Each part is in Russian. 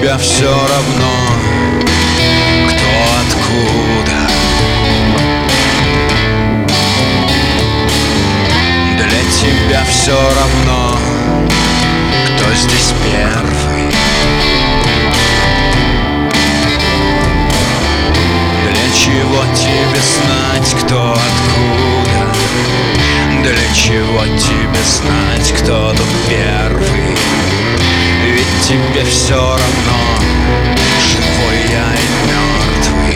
тебя все равно, кто откуда. Для тебя все равно, кто здесь первый. Для чего тебе знать, кто откуда? Для чего тебе знать, кто тут первый? Ведь тебе все равно, живой я и мертвый.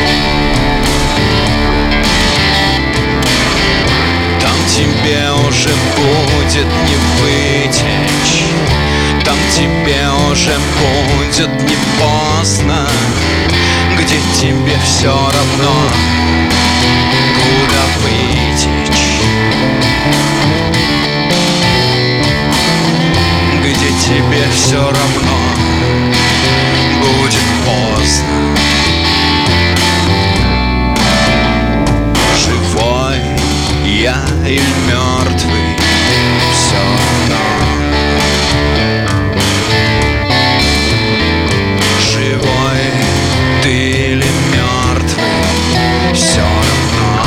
Там тебе уже будет не вытечь, там тебе уже будет не поздно, где тебе все равно, куда вытечь, где тебе все равно будет поздно. Живой я или мертвый, все равно. Живой ты или мертвый, все равно.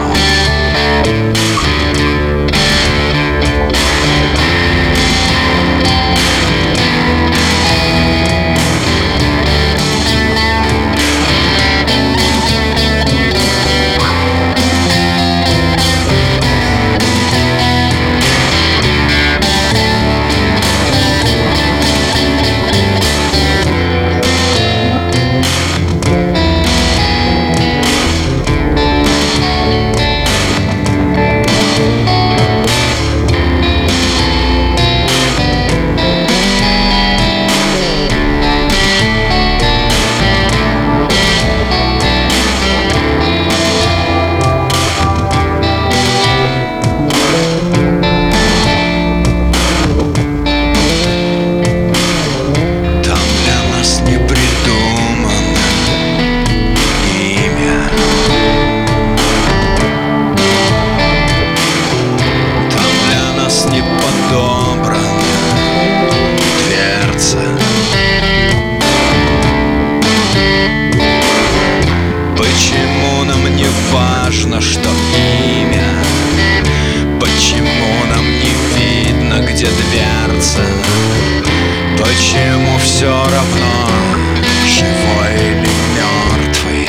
Почему нам не важно, что имя? Почему нам не видно, где дверца? Почему все равно, живой или мертвый?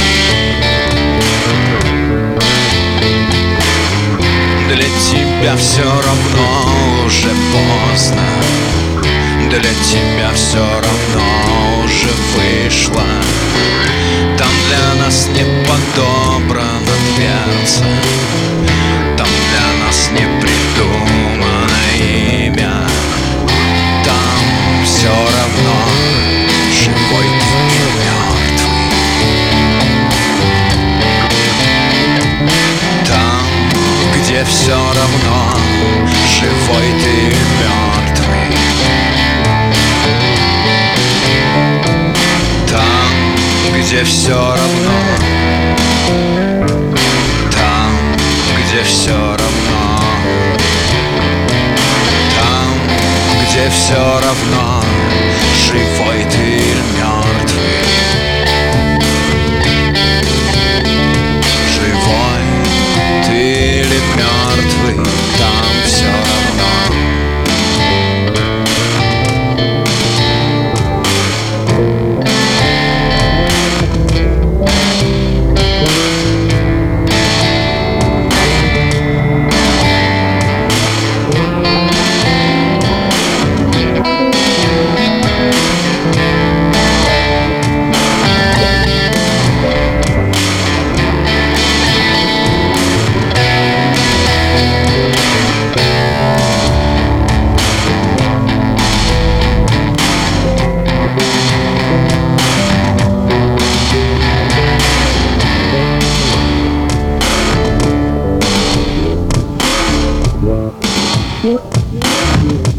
Для тебя все равно уже поздно, для тебя все равно уже вышло. Там для нас не подобрана дверца, там для нас не придумано имя. Там все равно, живой ты или мертвый. Там, где все равно, живой ты или мертвый. Где все равно, там, где все равно, там, где все равно, живой ты или мертвый. Живой ты или мертвый, там все равно. What?